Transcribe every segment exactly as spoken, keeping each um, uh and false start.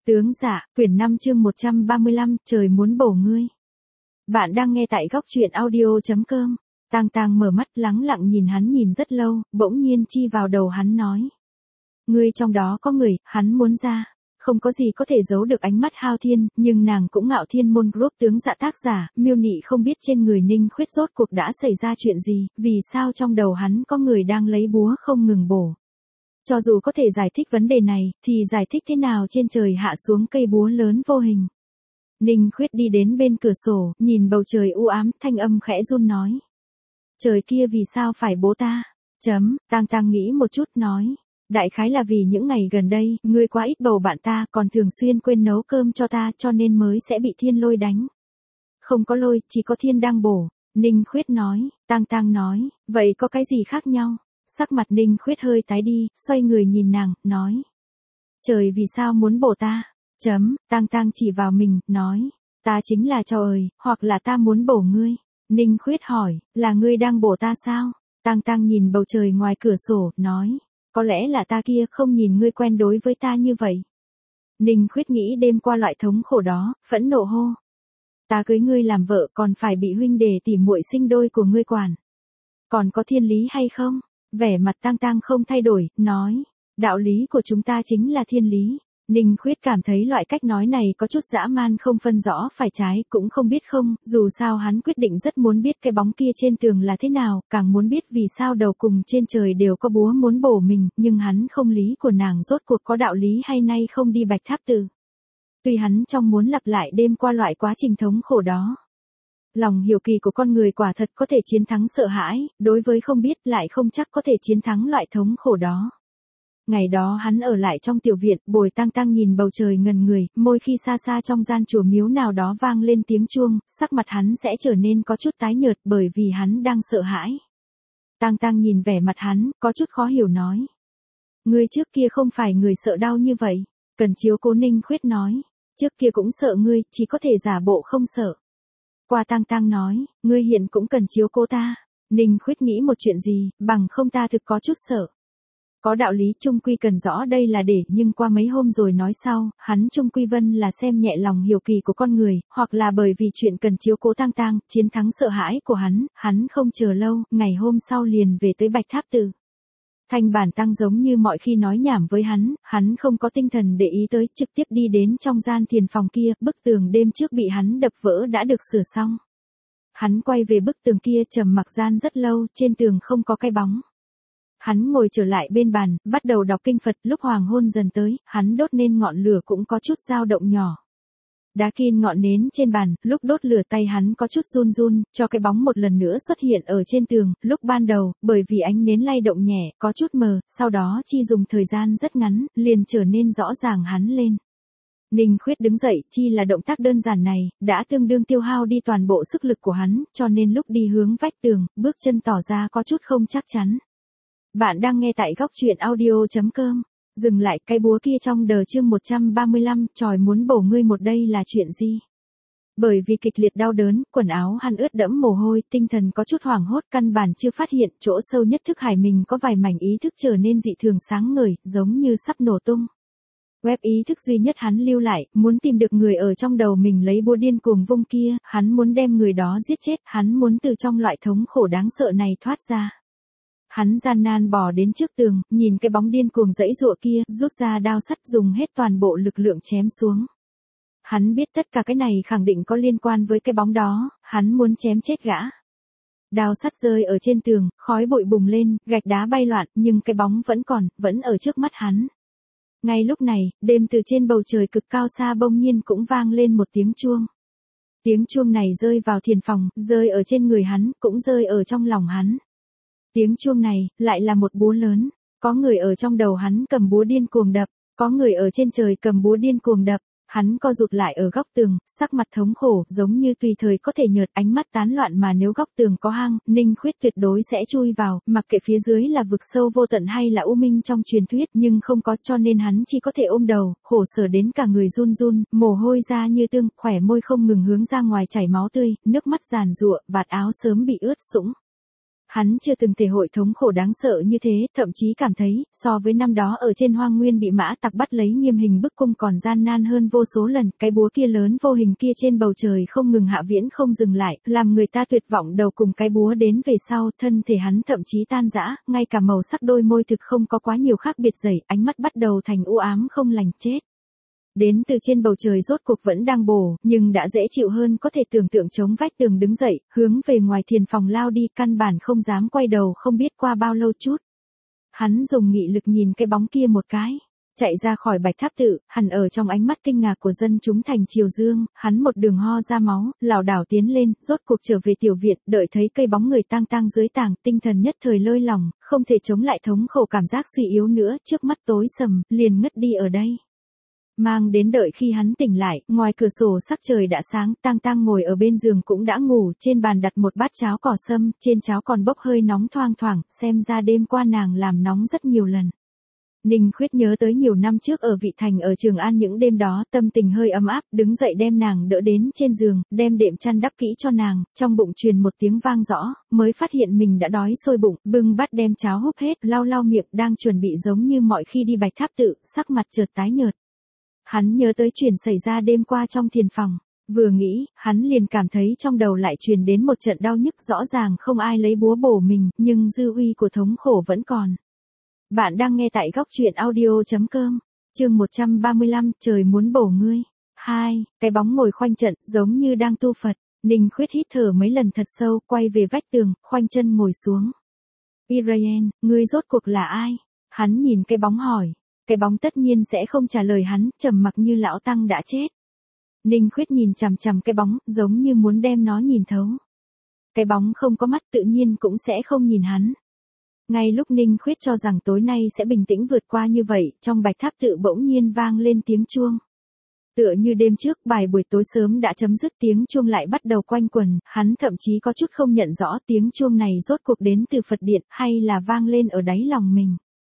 Tướng Dạ, quyển năm chương một trăm ba mươi lăm, trời muốn bổ ngươi. Bạn đang nghe tại góc truyện audio chấm com. Tang Tang mở mắt lắng lặng nhìn hắn nhìn rất lâu, bỗng nhiên chi vào đầu hắn nói. Ngươi trong đó có người, hắn muốn ra. Không có gì có thể giấu được ánh mắt hao thiên, nhưng nàng cũng ngạo thiên môn group tướng Dạ tác giả, miêu nị không biết trên người Ninh Khuyết rốt cuộc đã xảy ra chuyện gì, vì sao trong đầu hắn có người đang lấy búa không ngừng bổ. Cho dù có thể giải thích vấn đề này, thì giải thích thế nào trên trời hạ xuống cây búa lớn vô hình. Ninh Khuyết đi đến bên cửa sổ, nhìn bầu trời u ám, thanh âm khẽ run nói. Trời kia vì sao phải bố ta? Chấm, Tang Tang nghĩ một chút nói. Đại khái là vì những ngày gần đây, ngươi quá ít bầu bạn ta, còn thường xuyên quên nấu cơm cho ta, cho nên mới sẽ bị thiên lôi đánh. Không có lôi, chỉ có thiên đang bổ. Ninh Khuyết nói, Tang Tang nói, vậy có cái gì khác nhau? Sắc mặt Ninh Khuyết hơi tái đi, xoay người nhìn nàng, nói. Trời vì sao muốn bổ ta? Chấm, Tang Tang chỉ vào mình, nói. Ta chính là trời, hoặc là ta muốn bổ ngươi. Ninh Khuyết hỏi, là ngươi đang bổ ta sao? Tang Tang nhìn bầu trời ngoài cửa sổ, nói. Có lẽ là ta kia không nhìn ngươi quen đối với ta như vậy. Ninh Khuyết nghĩ đêm qua loại thống khổ đó, phẫn nộ hô. Ta cưới ngươi làm vợ còn phải bị huynh đệ tỉ muội sinh đôi của ngươi quản. Còn có thiên lý hay không? Vẻ mặt Tang Tang không thay đổi, nói. Đạo lý của chúng ta chính là thiên lý. Ninh Khuyết cảm thấy loại cách nói này có chút dã man không phân rõ phải trái, cũng không biết không, dù sao hắn quyết định rất muốn biết cái bóng kia trên tường là thế nào, càng muốn biết vì sao đầu cùng trên trời đều có búa muốn bổ mình, nhưng hắn không lý của nàng rốt cuộc có đạo lý hay nay không đi Bạch Tháp Tử. Tuy hắn trong muốn lặp lại đêm qua loại quá trình thống khổ đó. Lòng hiếu kỳ của con người quả thật có thể chiến thắng sợ hãi, đối với không biết lại không chắc có thể chiến thắng loại thống khổ đó. Ngày đó hắn ở lại trong tiểu viện, bồi Tang Tang nhìn bầu trời ngần người, môi khi xa xa trong gian chùa miếu nào đó vang lên tiếng chuông, sắc mặt hắn sẽ trở nên có chút tái nhợt bởi vì hắn đang sợ hãi. Tang Tang nhìn vẻ mặt hắn, có chút khó hiểu nói. Ngươi trước kia không phải người sợ đau như vậy, cần chiếu cố. Ninh Khuyết nói. Trước kia cũng sợ ngươi, chỉ có thể giả bộ không sợ. Qua Tang Tang nói, ngươi hiện cũng cần chiếu cố ta. Ninh Khuyết nghĩ một chuyện gì, bằng không ta thực có chút sợ. Có đạo lý trung quy cần rõ đây là để, nhưng qua mấy hôm rồi nói sau, hắn trung quy vân là xem nhẹ lòng hiếu kỳ của con người, hoặc là bởi vì chuyện cần chiếu cố Tang Tang, chiến thắng sợ hãi của hắn, hắn không chờ lâu, ngày hôm sau liền về tới Bạch Tháp Tử. Thanh Bản Tăng giống như mọi khi nói nhảm với hắn, hắn không có tinh thần để ý tới, trực tiếp đi đến trong gian thiền phòng kia, bức tường đêm trước bị hắn đập vỡ đã được sửa xong. Hắn quay về bức tường kia trầm mặc gian rất lâu, trên tường không có cái bóng. Hắn ngồi trở lại bên bàn, bắt đầu đọc kinh Phật, lúc hoàng hôn dần tới, hắn đốt nên ngọn lửa cũng có chút dao động nhỏ. Đá kin ngọn nến trên bàn, lúc đốt lửa tay hắn có chút run run, cho cái bóng một lần nữa xuất hiện ở trên tường, lúc ban đầu, bởi vì ánh nến lay động nhẹ, có chút mờ, sau đó chi dùng thời gian rất ngắn, liền trở nên rõ ràng hắn lên. Ninh Khuyết đứng dậy, chi là động tác đơn giản này, đã tương đương tiêu hao đi toàn bộ sức lực của hắn, cho nên lúc đi hướng vách tường, bước chân tỏ ra có chút không chắc chắn. Bạn đang nghe tại góc truyện audio chấm com. Dừng lại, cái búa kia trong đờ chương một trăm ba mươi lăm, trời muốn bổ ngươi một đây là chuyện gì? Bởi vì kịch liệt đau đớn, quần áo hắn ướt đẫm mồ hôi, tinh thần có chút hoảng hốt, căn bản chưa phát hiện, chỗ sâu nhất thức hải mình có vài mảnh ý thức trở nên dị thường sáng ngời, giống như sắp nổ tung. Web ý thức duy nhất hắn lưu lại, muốn tìm được người ở trong đầu mình lấy búa điên cuồng vung kia, hắn muốn đem người đó giết chết, hắn muốn từ trong loại thống khổ đáng sợ này thoát ra. Hắn gian nan bò đến trước tường, nhìn cái bóng điên cuồng dãy dụa kia, rút ra đao sắt dùng hết toàn bộ lực lượng chém xuống. Hắn biết tất cả cái này khẳng định có liên quan với cái bóng đó, hắn muốn chém chết gã. Đao sắt rơi ở trên tường, khói bụi bùng lên, gạch đá bay loạn, nhưng cái bóng vẫn còn, vẫn ở trước mắt hắn. Ngay lúc này, đêm từ trên bầu trời cực cao xa bỗng nhiên cũng vang lên một tiếng chuông. Tiếng chuông này rơi vào thiền phòng, rơi ở trên người hắn, cũng rơi ở trong lòng hắn. Tiếng chuông này, lại là một búa lớn, có người ở trong đầu hắn cầm búa điên cuồng đập, có người ở trên trời cầm búa điên cuồng đập, hắn co rụt lại ở góc tường, sắc mặt thống khổ, giống như tùy thời có thể nhợt, ánh mắt tán loạn mà nếu góc tường có hang, Ninh Khuyết tuyệt đối sẽ chui vào, mặc kệ phía dưới là vực sâu vô tận hay là u minh trong truyền thuyết, nhưng không có cho nên hắn chỉ có thể ôm đầu, khổ sở đến cả người run run, mồ hôi ra như tương, khỏe môi không ngừng hướng ra ngoài chảy máu tươi, nước mắt giàn giụa, vạt áo sớm bị ướt sũng. Hắn chưa từng thể hội thống khổ đáng sợ như thế, thậm chí cảm thấy, so với năm đó ở trên hoang nguyên bị mã tặc bắt lấy nghiêm hình bức cung còn gian nan hơn vô số lần, cái búa kia lớn vô hình kia trên bầu trời không ngừng hạ viễn không dừng lại, làm người ta tuyệt vọng đầu cùng cái búa đến về sau, thân thể hắn thậm chí tan rã, ngay cả màu sắc đôi môi thực không có quá nhiều khác biệt dày, ánh mắt bắt đầu thành u ám không lành chết. Đến từ trên bầu trời rốt cuộc vẫn đang bổ, nhưng đã dễ chịu hơn có thể tưởng tượng chống vách tường đứng dậy, hướng về ngoài thiền phòng lao đi, căn bản không dám quay đầu, không biết qua bao lâu chút. Hắn dùng nghị lực nhìn cái bóng kia một cái, chạy ra khỏi Bạch Tháp tự, hẳn ở trong ánh mắt kinh ngạc của dân chúng thành Triều Dương, hắn một đường ho ra máu, lảo đảo tiến lên, rốt cuộc trở về tiểu viện, đợi thấy cây bóng người tang tang dưới tảng, tinh thần nhất thời lơi lỏng, không thể chống lại thống khổ cảm giác suy yếu nữa, trước mắt tối sầm, liền ngất đi ở đây. Mang đến đợi khi hắn tỉnh lại, ngoài cửa sổ sắc trời đã sáng, tang tang ngồi ở bên giường cũng đã ngủ, trên bàn đặt một bát cháo cỏ sâm, trên cháo còn bốc hơi nóng thoang thoảng, xem ra đêm qua nàng làm nóng rất nhiều lần. Ninh Khuyết nhớ tới nhiều năm trước ở Vị Thành ở Trường An những đêm đó, tâm tình hơi ấm áp, đứng dậy đem nàng đỡ đến trên giường, đem đệm chăn đắp kỹ cho nàng, trong bụng truyền một tiếng vang rõ, mới phát hiện mình đã đói sôi bụng, bưng bát đem cháo húp hết, lau lau miệng, đang chuẩn bị giống như mọi khi đi Bạch Tháp tự, sắc mặt chợt tái nhợt. Hắn nhớ tới chuyện xảy ra đêm qua trong thiền phòng, vừa nghĩ, hắn liền cảm thấy trong đầu lại truyền đến một trận đau nhức, rõ ràng không ai lấy búa bổ mình, nhưng dư uy của thống khổ vẫn còn. Bạn đang nghe tại góc truyện audio chấm com, chương một trăm ba mươi lăm, trời muốn bổ ngươi. hai, cái bóng ngồi khoanh trận, giống như đang tu Phật. Ninh Khuyết hít thở mấy lần thật sâu, quay về vách tường, khoanh chân ngồi xuống. Israel, ngươi rốt cuộc là ai? Hắn nhìn cái bóng hỏi. Cái bóng tất nhiên sẽ không trả lời hắn, trầm mặc như lão tăng đã chết. Ninh Khuyết nhìn chằm chằm cái bóng, giống như muốn đem nó nhìn thấu. Cái bóng không có mắt tự nhiên cũng sẽ không nhìn hắn. Ngay lúc Ninh Khuyết cho rằng tối nay sẽ bình tĩnh vượt qua như vậy, trong Bạch Tháp tự bỗng nhiên vang lên tiếng chuông. Tựa như đêm trước, bài buổi tối sớm đã chấm dứt, tiếng chuông lại bắt đầu quanh quần, hắn thậm chí có chút không nhận rõ tiếng chuông này rốt cuộc đến từ Phật điện hay là vang lên ở đáy lòng mình.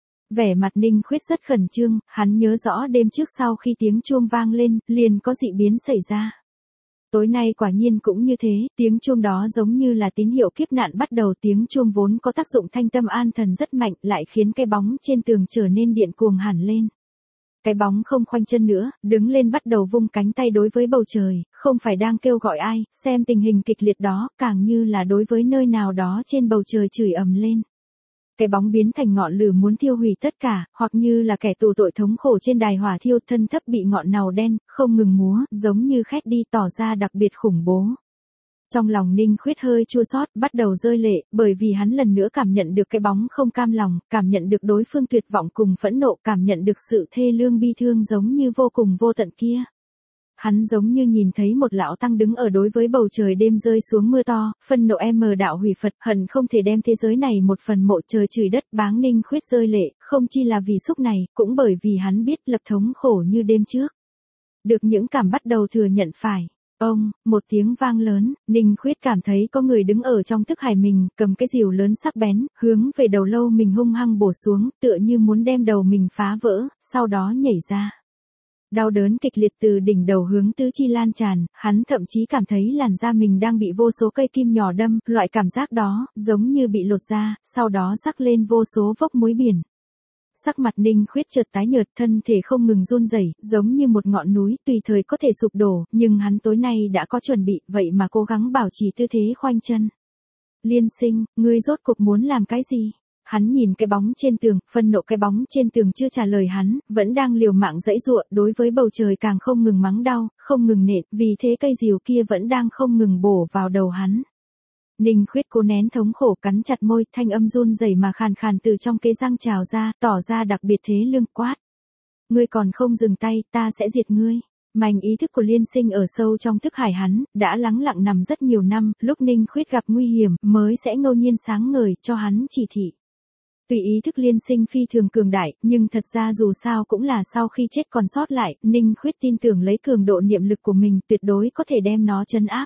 Vẻ mặt Ninh Khuyết rất khẩn trương, hắn nhớ rõ đêm trước sau khi tiếng chuông vang lên, liền có dị biến xảy ra. Tối nay quả nhiên cũng như thế, tiếng chuông đó giống như là tín hiệu kiếp nạn bắt đầu, tiếng chuông vốn có tác dụng thanh tâm an thần rất mạnh, lại khiến cái bóng trên tường trở nên điện cuồng hẳn lên. Cái bóng không khoanh chân nữa, đứng lên bắt đầu vung cánh tay đối với bầu trời, không phải đang kêu gọi ai, xem tình hình kịch liệt đó, càng như là đối với nơi nào đó trên bầu trời chửi ầm lên. Cái bóng biến thành ngọn lửa muốn thiêu hủy tất cả, hoặc như là kẻ tù tội thống khổ trên đài hỏa thiêu, thân thấp bị ngọn nàu đen, không ngừng múa, giống như khét đi, tỏ ra đặc biệt khủng bố. Trong lòng Ninh Khuyết hơi chua xót, bắt đầu rơi lệ, bởi vì hắn lần nữa cảm nhận được cái bóng không cam lòng, cảm nhận được đối phương tuyệt vọng cùng phẫn nộ, cảm nhận được sự thê lương bi thương giống như vô cùng vô tận kia. Hắn giống như nhìn thấy một lão tăng đứng ở đối với bầu trời đêm rơi xuống mưa to, phân nộ em mờ đạo hủy Phật, hận không thể đem thế giới này một phần mộ trời chửi đất, báng. Ninh Khuyết rơi lệ, không chi là vì xúc này, cũng bởi vì hắn biết lập thống khổ như đêm trước. Được những cảm bắt đầu thừa nhận phải. Ông, một tiếng vang lớn, Ninh Khuyết cảm thấy có người đứng ở trong thức hải mình, cầm cái rìu lớn sắc bén, hướng về đầu lâu mình hung hăng bổ xuống, tựa như muốn đem đầu mình phá vỡ, sau đó nhảy ra. Đau đớn kịch liệt từ đỉnh đầu hướng tứ chi lan tràn, hắn thậm chí cảm thấy làn da mình đang bị vô số cây kim nhỏ đâm, loại cảm giác đó, giống như bị lột da, sau đó rắc lên vô số vốc muối biển. Sắc mặt Ninh Khuyết chợt tái nhợt, thân thể không ngừng run rẩy, giống như một ngọn núi, tùy thời có thể sụp đổ, nhưng hắn tối nay đã có chuẩn bị, vậy mà cố gắng bảo trì tư thế khoanh chân. Liên Sinh, ngươi rốt cuộc muốn làm cái gì? Hắn nhìn cái bóng trên tường, phân nộ cái bóng trên tường chưa trả lời hắn, vẫn đang liều mạng giãy giụa, đối với bầu trời càng không ngừng mắng đau, không ngừng nện, vì thế cây rìu kia vẫn đang không ngừng bổ vào đầu hắn. Ninh Khuyết cố nén thống khổ, cắn chặt môi, thanh âm run rẩy mà khàn khàn từ trong cái răng trào ra, tỏ ra đặc biệt thế lương, quát. Ngươi còn không dừng tay, ta sẽ diệt ngươi. Mảnh ý thức của Liên Sinh ở sâu trong thức hải hắn, đã lắng lặng nằm rất nhiều năm, lúc Ninh Khuyết gặp nguy hiểm, mới sẽ ngẫu nhiên sáng ngời, cho hắn chỉ thị. Tùy ý thức Liên Sinh phi thường cường đại, nhưng thật ra dù sao cũng là sau khi chết còn sót lại, Ninh Khuyết tin tưởng lấy cường độ niệm lực của mình tuyệt đối có thể đem nó trấn áp.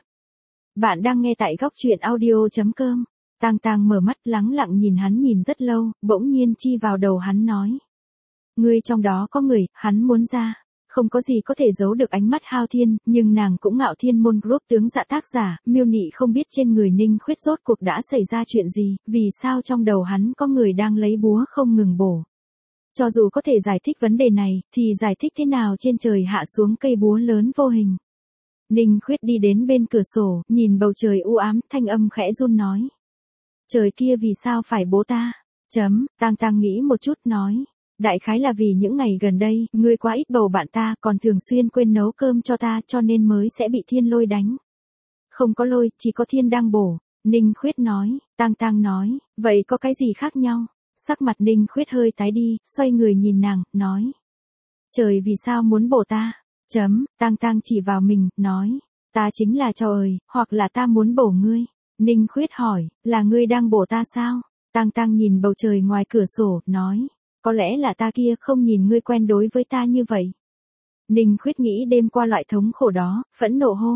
Bạn đang nghe tại góc truyện audio chấm com. Tang Tang mở mắt lắng lặng nhìn hắn nhìn rất lâu, bỗng nhiên chi vào đầu hắn nói. Ngươi trong đó có người, hắn muốn ra. không có gì có thể giấu được ánh mắt Hao Thiên, nhưng nàng cũng Ngạo Thiên Môn Group tướng dạ tác giả, Miêu Nị không biết trên người Ninh Khuyết rốt cuộc đã xảy ra chuyện gì, vì sao trong đầu hắn có người đang lấy búa không ngừng bổ. Cho dù có thể giải thích vấn đề này, thì giải thích thế nào trên trời hạ xuống cây búa lớn vô hình. Ninh Khuyết đi đến bên cửa sổ, nhìn bầu trời u ám, thanh âm khẽ run nói. Trời kia vì sao phải bố ta? Chấm, Tang Tang nghĩ một chút nói. Đại khái là vì những ngày gần đây, ngươi quá ít bầu bạn ta, còn thường xuyên quên nấu cơm cho ta, cho nên mới sẽ bị thiên lôi đánh. Không có lôi, chỉ có thiên đang bổ. Ninh Khuyết nói. Tang Tang nói, vậy có cái gì khác nhau? Sắc mặt Ninh Khuyết hơi tái đi, xoay người nhìn nàng, nói. Trời vì sao muốn bổ ta? Chấm, Tang Tang chỉ vào mình, nói. Ta chính là trời, hoặc là ta muốn bổ ngươi. Ninh Khuyết hỏi, là ngươi đang bổ ta sao? Tang Tang nhìn bầu trời ngoài cửa sổ, nói. Có lẽ là ta kia không nhìn ngươi quen đối với ta như vậy. Ninh Khuyết nghĩ đêm qua loại thống khổ đó, phẫn nộ hô.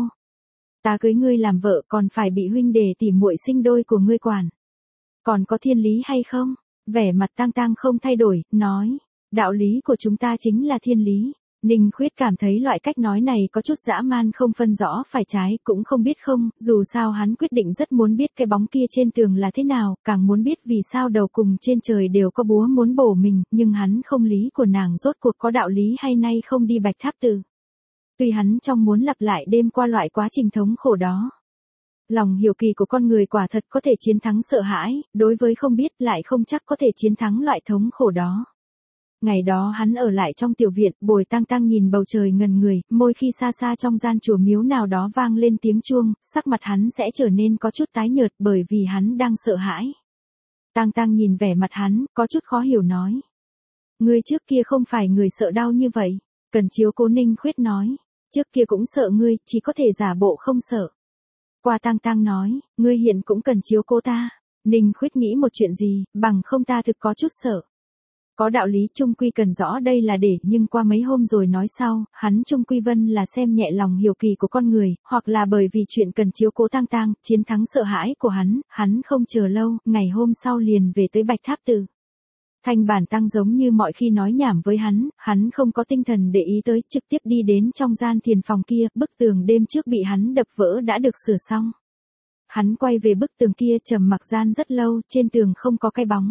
Ta cưới ngươi làm vợ còn phải bị huynh đệ tỉ muội sinh đôi của ngươi quản. Còn có thiên lý hay không? Vẻ mặt Tang Tang không thay đổi, nói. Đạo lý của chúng ta chính là thiên lý. Ninh Khuyết cảm thấy loại cách nói này có chút dã man không phân rõ phải trái, cũng không biết không, dù sao hắn quyết định rất muốn biết cái bóng kia trên tường là thế nào, càng muốn biết vì sao đầu cùng trên trời đều có búa muốn bổ mình, nhưng hắn không lý của nàng rốt cuộc có đạo lý hay nay không đi Bạch Tháp Tự. Tuy hắn trong muốn lặp lại đêm qua loại quá trình thống khổ đó. Lòng hiếu kỳ của con người quả thật có thể chiến thắng sợ hãi, đối với không biết lại không chắc có thể chiến thắng loại thống khổ đó. Ngày đó hắn ở lại trong tiểu viện, Bồi Tang Tang nhìn bầu trời ngần người, môi khi xa xa trong gian chùa miếu nào đó vang lên tiếng chuông, sắc mặt hắn sẽ trở nên có chút tái nhợt bởi vì hắn đang sợ hãi. Tang Tang nhìn vẻ mặt hắn, có chút khó hiểu nói. Ngươi trước kia không phải người sợ đau như vậy, cần chiếu cố. Ninh Khuyết nói. Trước kia cũng sợ ngươi, chỉ có thể giả bộ không sợ. Qua Tang Tang nói, ngươi hiện cũng cần chiếu cố ta. Ninh Khuyết nghĩ một chuyện gì, bằng không ta thực có chút sợ. Có đạo lý trung quy cần rõ đây là để, nhưng qua mấy hôm rồi nói sau, hắn trung quy vân là xem nhẹ lòng hiếu kỳ của con người, hoặc là bởi vì chuyện cần chiếu cố Tang Tang, chiến thắng sợ hãi của hắn, hắn không chờ lâu, ngày hôm sau liền về tới Bạch Tháp Tự. Thanh Bản Tăng giống như mọi khi nói nhảm với hắn, hắn không có tinh thần để ý tới, trực tiếp đi đến trong gian thiền phòng kia, bức tường đêm trước bị hắn đập vỡ đã được sửa xong. Hắn quay về bức tường kia trầm mặc gian rất lâu, trên tường không có cái bóng.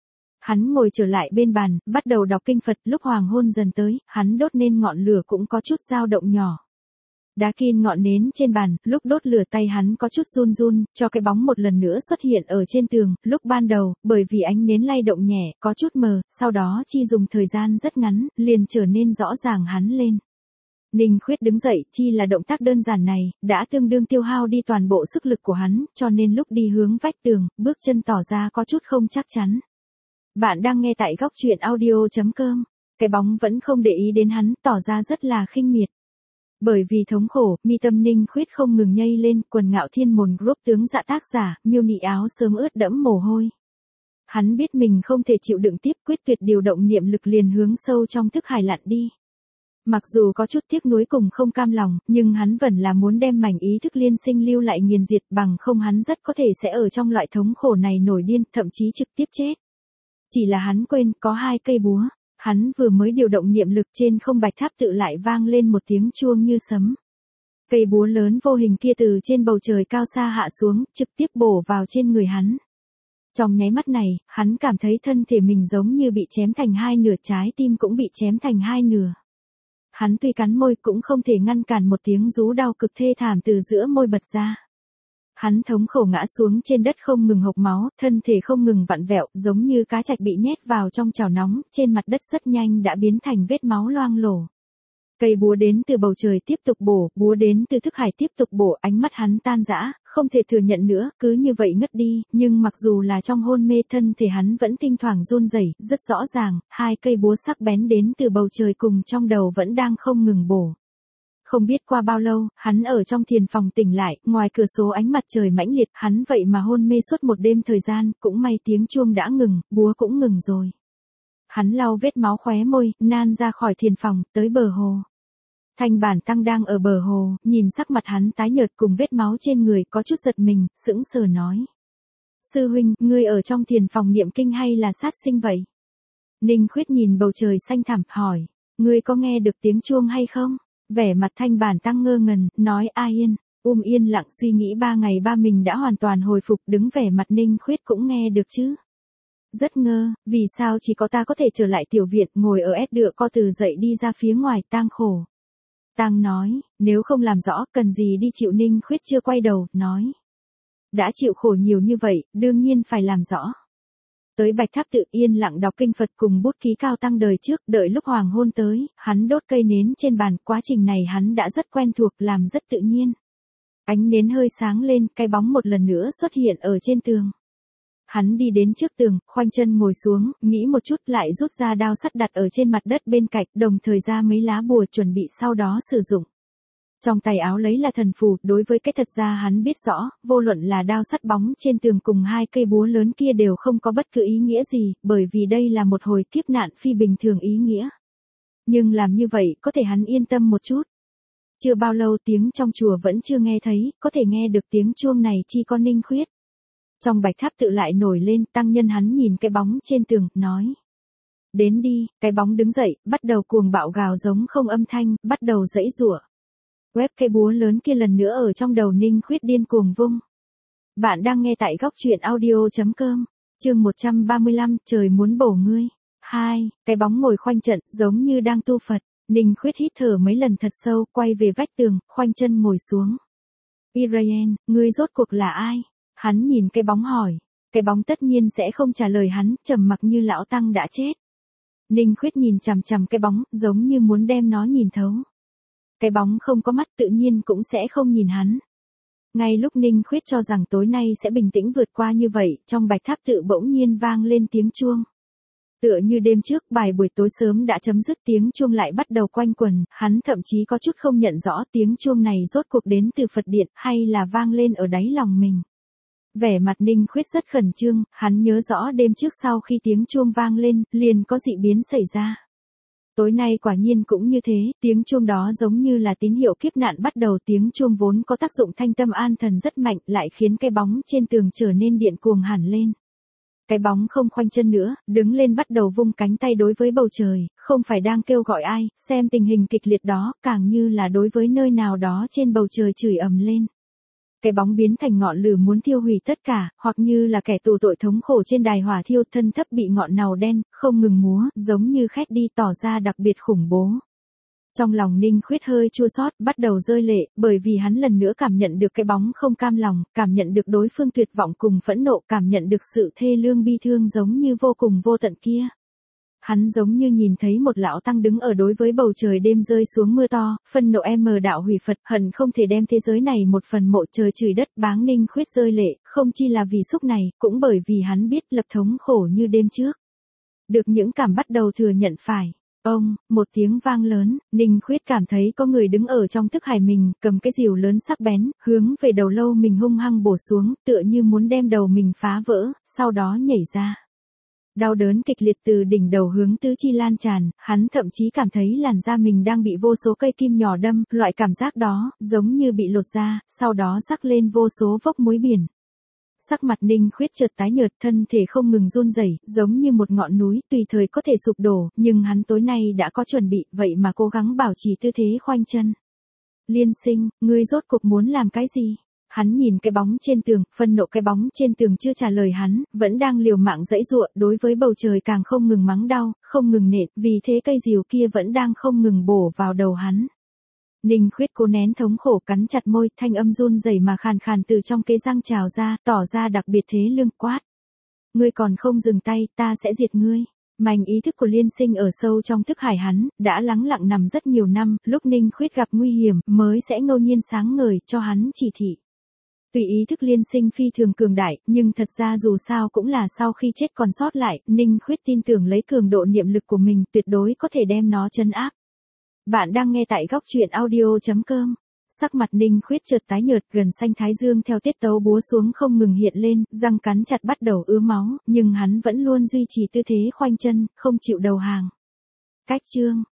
Hắn ngồi trở lại bên bàn, bắt đầu đọc kinh Phật, lúc hoàng hôn dần tới, hắn đốt nên ngọn lửa cũng có chút dao động nhỏ. Đá kin ngọn nến trên bàn, lúc đốt lửa tay hắn có chút run run, cho cái bóng một lần nữa xuất hiện ở trên tường, lúc ban đầu, bởi vì ánh nến lay động nhẹ, có chút mờ, sau đó chi dùng thời gian rất ngắn, liền trở nên rõ ràng hắn lên. Ninh Khuyết đứng dậy, chi là động tác đơn giản này, đã tương đương tiêu hao đi toàn bộ sức lực của hắn, cho nên lúc đi hướng vách tường, bước chân tỏ ra có chút không chắc chắn. Bạn đang nghe tại góc truyện audio chấm com. Cái bóng vẫn không để ý đến hắn, tỏ ra rất là khinh miệt. Bởi vì thống khổ, mi tâm Ninh Khuyết không ngừng nhây lên, quần Ngạo Thiên Môn Group tướng dạ tác giả, Miêu Nị áo sớm ướt đẫm mồ hôi. Hắn biết mình không thể chịu đựng tiếp, quyết tuyệt điều động niệm lực liền hướng sâu trong thức hải lặn đi. Mặc dù có chút tiếc nuối cùng không cam lòng, nhưng hắn vẫn là muốn đem mảnh ý thức liên sinh lưu lại nghiền diệt, bằng không hắn rất có thể sẽ ở trong loại thống khổ này nổi điên, thậm chí trực tiếp chết. Chỉ là hắn quên, có hai cây búa, hắn vừa mới điều động niệm lực trên không Bạch Tháp Tự lại vang lên một tiếng chuông như sấm. Cây búa lớn vô hình kia từ trên bầu trời cao xa hạ xuống, trực tiếp bổ vào trên người hắn. Trong nháy mắt này, hắn cảm thấy thân thể mình giống như bị chém thành hai nửa, trái tim cũng bị chém thành hai nửa. Hắn tuy cắn môi cũng không thể ngăn cản một tiếng rú đau cực thê thảm từ giữa môi bật ra. Hắn thống khổ ngã xuống trên đất không ngừng hộc máu, thân thể không ngừng vặn vẹo, giống như cá trạch bị nhét vào trong chảo nóng, trên mặt đất rất nhanh đã biến thành vết máu loang lổ. Cây búa đến từ bầu trời tiếp tục bổ, búa đến từ thức hải tiếp tục bổ, ánh mắt hắn tan rã, không thể thừa nhận nữa, cứ như vậy ngất đi, nhưng mặc dù là trong hôn mê thân thể hắn vẫn thỉnh thoảng run rẩy, rất rõ ràng, hai cây búa sắc bén đến từ bầu trời cùng trong đầu vẫn đang không ngừng bổ. Không biết qua bao lâu, hắn ở trong thiền phòng tỉnh lại, ngoài cửa sổ ánh mặt trời mãnh liệt, hắn vậy mà hôn mê suốt một đêm thời gian, cũng may tiếng chuông đã ngừng, búa cũng ngừng rồi. Hắn lau vết máu khóe môi, nan ra khỏi thiền phòng, tới bờ hồ. Thanh Bản Tăng đang ở bờ hồ, nhìn sắc mặt hắn tái nhợt cùng vết máu trên người, có chút giật mình, sững sờ nói. Sư huynh, ngươi ở trong thiền phòng niệm kinh hay là sát sinh vậy? Ninh Khuyết nhìn bầu trời xanh thẳm, hỏi. Ngươi có nghe được tiếng chuông hay không? Vẻ mặt Thanh Bản Tăng ngơ ngẩn, nói A Yên. Um yên lặng suy nghĩ ba ngày ba mình đã hoàn toàn hồi phục, đứng vẻ mặt Ninh Khuyết cũng nghe được chứ. Rất ngơ, vì sao chỉ có ta có thể trở lại tiểu viện, ngồi ở ép đựa co từ dậy đi ra phía ngoài. Tang khổ. Tang nói, nếu không làm rõ, cần gì đi chịu. Ninh Khuyết chưa quay đầu, nói. Đã chịu khổ nhiều như vậy, đương nhiên phải làm rõ. Tới Bạch Tháp Tự yên lặng đọc kinh Phật cùng bút ký cao tăng đời trước, đợi lúc hoàng hôn tới, hắn đốt cây nến trên bàn, quá trình này hắn đã rất quen thuộc, làm rất tự nhiên. Ánh nến hơi sáng lên, cái bóng một lần nữa xuất hiện ở trên tường. Hắn đi đến trước tường, khoanh chân ngồi xuống, nghĩ một chút lại rút ra đao sắt đặt ở trên mặt đất bên cạnh, đồng thời ra mấy lá bùa chuẩn bị sau đó sử dụng. Trong tay áo lấy là thần phù, đối với cái thật ra hắn biết rõ, vô luận là đao sắt bóng trên tường cùng hai cây búa lớn kia đều không có bất cứ ý nghĩa gì, bởi vì đây là một hồi kiếp nạn phi bình thường ý nghĩa. Nhưng làm như vậy, có thể hắn yên tâm một chút. Chưa bao lâu tiếng trong chùa vẫn chưa nghe thấy, có thể nghe được tiếng chuông này chi có Ninh Khuyết. Trong Bạch Tháp Tự lại nổi lên, tăng nhân hắn nhìn cái bóng trên tường, nói. Đến đi, cái bóng đứng dậy, bắt đầu cuồng bạo gào giống không âm thanh, bắt đầu giãy giụa. Quét cây búa lớn kia lần nữa ở trong đầu Ninh Khuyết điên cuồng vung. Bạn đang nghe tại góc truyện audio chấm com, chương một trăm ba mươi lăm, trời muốn bổ ngươi. hai, cái bóng ngồi khoanh trận, giống như đang tu Phật. Ninh Khuyết hít thở mấy lần thật sâu, quay về vách tường, khoanh chân ngồi xuống. Israel, ngươi rốt cuộc là ai? Hắn nhìn cái bóng hỏi. Cái bóng tất nhiên sẽ không trả lời hắn, trầm mặc như lão tăng đã chết. Ninh Khuyết nhìn chằm chằm cái bóng, giống như muốn đem nó nhìn thấu. Cái bóng không có mắt tự nhiên cũng sẽ không nhìn hắn. Ngay lúc Ninh Khuyết cho rằng tối nay sẽ bình tĩnh vượt qua như vậy, trong Bạch Tháp Tự bỗng nhiên vang lên tiếng chuông. Tựa như đêm trước, bài buổi tối sớm đã chấm dứt, tiếng chuông lại bắt đầu quanh quần, hắn thậm chí có chút không nhận rõ tiếng chuông này rốt cuộc đến từ Phật điện hay là vang lên ở đáy lòng mình. Vẻ mặt Ninh Khuyết rất khẩn trương, hắn nhớ rõ đêm trước sau khi tiếng chuông vang lên, liền có dị biến xảy ra. Tối nay quả nhiên cũng như thế, tiếng chuông đó giống như là tín hiệu kiếp nạn bắt đầu. Tiếng chuông vốn có tác dụng thanh tâm an thần rất mạnh, lại khiến cái bóng trên tường trở nên điện cuồng hẳn lên. Cái bóng không khoanh chân nữa, đứng lên bắt đầu vung cánh tay đối với bầu trời, không phải đang kêu gọi ai, xem tình hình kịch liệt đó, càng như là đối với nơi nào đó trên bầu trời chửi ầm lên. Cái bóng biến thành ngọn lửa muốn thiêu hủy tất cả, hoặc như là kẻ tù tội thống khổ trên đài hỏa thiêu, thân thấp bị ngọn nàu đen, không ngừng múa, giống như khét đi, tỏ ra đặc biệt khủng bố. Trong lòng Ninh Khuyết hơi chua xót, bắt đầu rơi lệ, bởi vì hắn lần nữa cảm nhận được cái bóng không cam lòng, cảm nhận được đối phương tuyệt vọng cùng phẫn nộ, cảm nhận được sự thê lương bi thương giống như vô cùng vô tận kia. Hắn giống như nhìn thấy một lão tăng đứng ở đối với bầu trời đêm rơi xuống mưa to, phân nộ em mờ đạo hủy Phật, hận không thể đem thế giới này một phần mộ, trời chửi đất báng. Ninh Khuyết rơi lệ, không chi là vì xúc này, cũng bởi vì hắn biết lập thống khổ như đêm trước. Được những cảm bắt đầu thừa nhận phải. Ông, một tiếng vang lớn, Ninh Khuyết cảm thấy có người đứng ở trong thức hải mình, cầm cái rìu lớn sắc bén, hướng về đầu lâu mình hung hăng bổ xuống, tựa như muốn đem đầu mình phá vỡ, sau đó nhảy ra. Đau đớn kịch liệt từ đỉnh đầu hướng tứ chi lan tràn, hắn thậm chí cảm thấy làn da mình đang bị vô số cây kim nhỏ đâm, loại cảm giác đó, giống như bị lột da, sau đó rắc lên vô số vốc muối biển. Sắc mặt Ninh Khuyết chợt tái nhợt, thân thể không ngừng run rẩy, giống như một ngọn núi, tùy thời có thể sụp đổ, nhưng hắn tối nay đã có chuẩn bị, vậy mà cố gắng bảo trì tư thế khoanh chân. Liên Sinh, ngươi rốt cuộc muốn làm cái gì? Hắn nhìn cái bóng trên tường, phân nộ cái bóng trên tường chưa trả lời hắn, vẫn đang liều mạng giãy giụa, đối với bầu trời càng không ngừng mắng đau, không ngừng nện, vì thế cây rìu kia vẫn đang không ngừng bổ vào đầu hắn. Ninh Khuyết cố nén thống khổ, cắn chặt môi, thanh âm run rẩy mà khàn khàn từ trong cái răng trào ra, tỏ ra đặc biệt thế lương, quát. Ngươi còn không dừng tay, ta sẽ diệt ngươi. Mảnh ý thức của Liên Sinh ở sâu trong thức hải hắn, đã lắng lặng nằm rất nhiều năm, lúc Ninh Khuyết gặp nguy hiểm, mới sẽ ngẫu nhiên sáng ngời, cho hắn chỉ thị. Tùy ý thức Liên Sinh phi thường cường đại, nhưng thật ra dù sao cũng là sau khi chết còn sót lại, Ninh Khuyết tin tưởng lấy cường độ niệm lực của mình tuyệt đối có thể đem nó trấn áp. Bạn đang nghe tại góc truyện audio chấm com. Sắc mặt Ninh Khuyết chợt tái nhợt, gần xanh thái dương theo tiết tấu búa xuống không ngừng hiện lên, răng cắn chặt bắt đầu ứa máu, nhưng hắn vẫn luôn duy trì tư thế khoanh chân, không chịu đầu hàng. Cách chương,